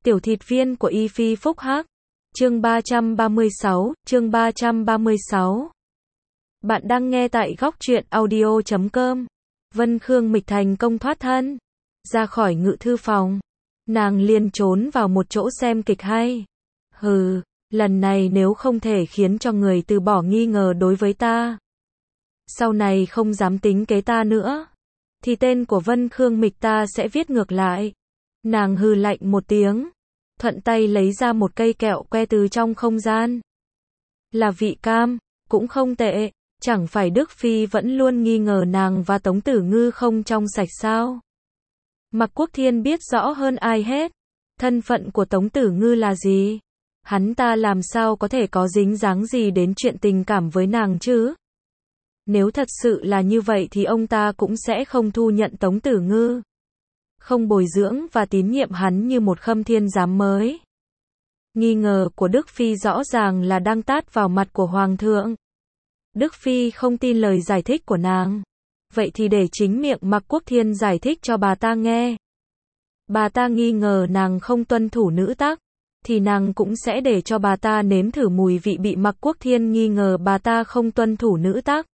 Tiểu thịt viên của Y Phi Phúc Hắc. Chương 336, chương 336. Bạn đang nghe tại góc truyện audio.com. Vân Khương Mịch thành công thoát thân. Ra khỏi ngự thư phòng. Nàng liền trốn vào một chỗ xem kịch hay. Hừ, lần này nếu không thể khiến cho người từ bỏ nghi ngờ đối với ta, sau này không dám tính kế ta nữa, thì tên của Vân Khương Mịch ta sẽ viết ngược lại. Nàng hừ lạnh một tiếng, thuận tay lấy ra một cây kẹo que từ trong không gian. Là vị cam, cũng không tệ, chẳng phải Đức Phi vẫn luôn nghi ngờ nàng và Tống Tử Ngư không trong sạch sao? Mạc Quốc Thiên biết rõ hơn ai hết, thân phận của Tống Tử Ngư là gì? Hắn ta làm sao có thể có dính dáng gì đến chuyện tình cảm với nàng chứ? Nếu thật sự là như vậy thì ông ta cũng sẽ không thu nhận Tống Tử Ngư, không bồi dưỡng và tín nhiệm hắn như một Khâm Thiên Giám mới. Nghi ngờ của Đức Phi rõ ràng là đang tát vào mặt của Hoàng thượng. Đức Phi không tin lời giải thích của nàng. Vậy thì để chính miệng Mạc Quốc Thiên giải thích cho bà ta nghe. Bà ta nghi ngờ nàng không tuân thủ nữ tắc, thì nàng cũng sẽ để cho bà ta nếm thử mùi vị bị Mạc Quốc Thiên nghi ngờ bà ta không tuân thủ nữ tắc.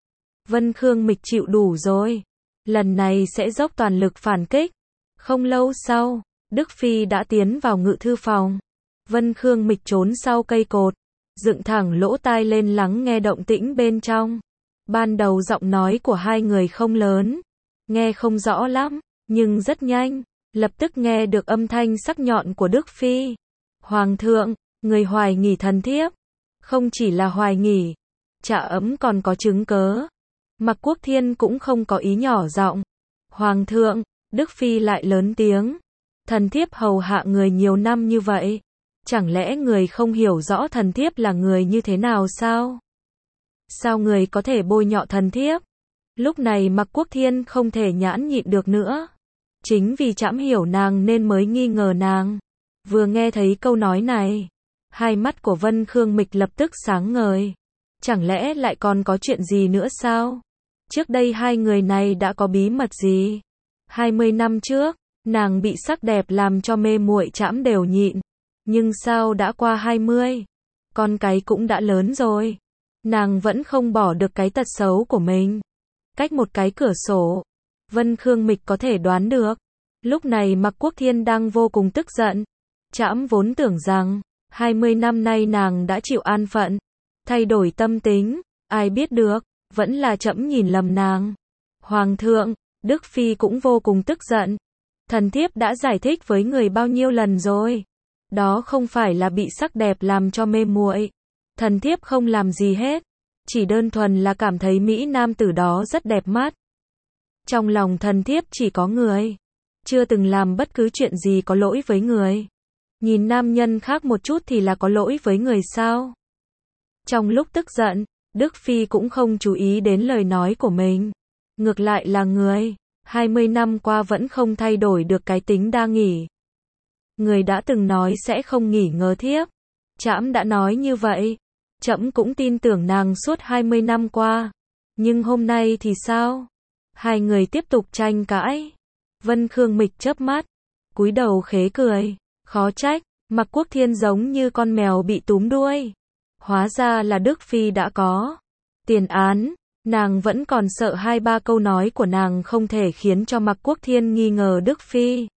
Vân Khương Mịch chịu đủ rồi. Lần này sẽ dốc toàn lực phản kích. Không lâu sau, Đức Phi đã tiến vào ngự thư phòng. Vân Khương Mịch trốn sau cây cột, dựng thẳng lỗ tai lên lắng nghe động tĩnh bên trong. Ban đầu giọng nói của hai người không lớn, nghe không rõ lắm, nhưng rất nhanh, lập tức nghe được âm thanh sắc nhọn của Đức Phi. Hoàng thượng, người hoài nghi thần thiếp. Không chỉ là hoài nghi, trạ ấm còn có chứng cớ. Mạc Quốc Thiên cũng không có ý nhỏ giọng. Hoàng thượng, Đức Phi lại lớn tiếng. Thần thiếp hầu hạ người nhiều năm như vậy, chẳng lẽ người không hiểu rõ thần thiếp là người như thế nào sao? Sao người có thể bôi nhọ thần thiếp? Lúc này Mạc Quốc Thiên không thể nhãn nhịn được nữa. Chính vì trẫm hiểu nàng nên mới nghi ngờ nàng. Vừa nghe thấy câu nói này, hai mắt của Vân Khương Mịch lập tức sáng ngời. Chẳng lẽ lại còn có chuyện gì nữa sao? Trước đây hai người này đã có bí mật gì? 20 năm trước, nàng bị sắc đẹp làm cho mê muội trẫm đều nhịn. Nhưng sao đã qua 20, con cái cũng đã lớn rồi, nàng vẫn không bỏ được cái tật xấu của mình. Cách một cái cửa sổ, Vân Khương Mịch có thể đoán được. Lúc này Mạc Quốc Thiên đang vô cùng tức giận. Trẫm vốn tưởng rằng 20 năm nay nàng đã chịu an phận, thay đổi tâm tính, ai biết được, vẫn là trẫm nhìn lầm nàng. Hoàng thượng, Đức Phi cũng vô cùng tức giận. Thần thiếp đã giải thích với người bao nhiêu lần rồi. Đó không phải là bị sắc đẹp làm cho mê muội. Thần thiếp không làm gì hết. Chỉ đơn thuần là cảm thấy mỹ nam tử đó rất đẹp mắt. Trong lòng thần thiếp chỉ có người. Chưa từng làm bất cứ chuyện gì có lỗi với người. Nhìn nam nhân khác một chút thì là có lỗi với người sao? Trong lúc tức giận, Đức Phi cũng không chú ý đến lời nói của mình. Ngược lại là người, 20 năm qua vẫn không thay đổi được cái tính đa nghi. Người đã từng nói sẽ không nghỉ ngờ thiếp. Trẫm đã nói như vậy. Trẫm cũng tin tưởng nàng suốt 20 năm qua. Nhưng hôm nay thì sao? Hai người tiếp tục tranh cãi. Vân Khương Mịch chớp mắt, cúi đầu khế cười. Khó trách, Mạc Quốc Thiên giống như con mèo bị túm đuôi. Hóa ra là Đức Phi đã có tiền án. Nàng vẫn còn sợ 2-3 câu nói của nàng không thể khiến cho Mạc Quốc Thiên nghi ngờ Đức Phi.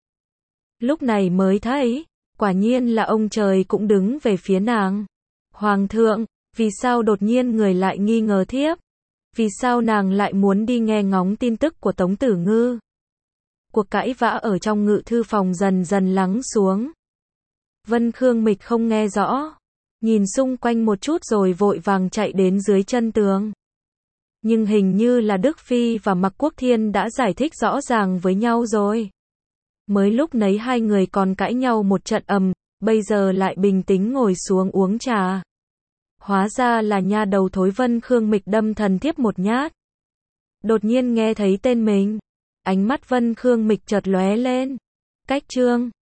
Lúc này mới thấy, quả nhiên là ông trời cũng đứng về phía nàng. Hoàng thượng, vì sao đột nhiên người lại nghi ngờ thiếp? Vì sao nàng lại muốn đi nghe ngóng tin tức của Tống Tử Ngư? Cuộc cãi vã ở trong ngự thư phòng dần dần lắng xuống. Vân Khương Mịch không nghe rõ, nhìn xung quanh một chút rồi vội vàng chạy đến dưới chân tường. Nhưng hình như là Đức Phi và Mạc Quốc Thiên đã giải thích rõ ràng với nhau rồi. Mới lúc nấy hai người còn cãi nhau một trận ầm, bây giờ lại bình tĩnh ngồi xuống uống trà. Hóa ra là nha đầu thối Vân Khương Mịch đâm thần thiếp một nhát. Đột nhiên nghe thấy tên mình, ánh mắt Vân Khương Mịch chợt lóe lên. Cách chương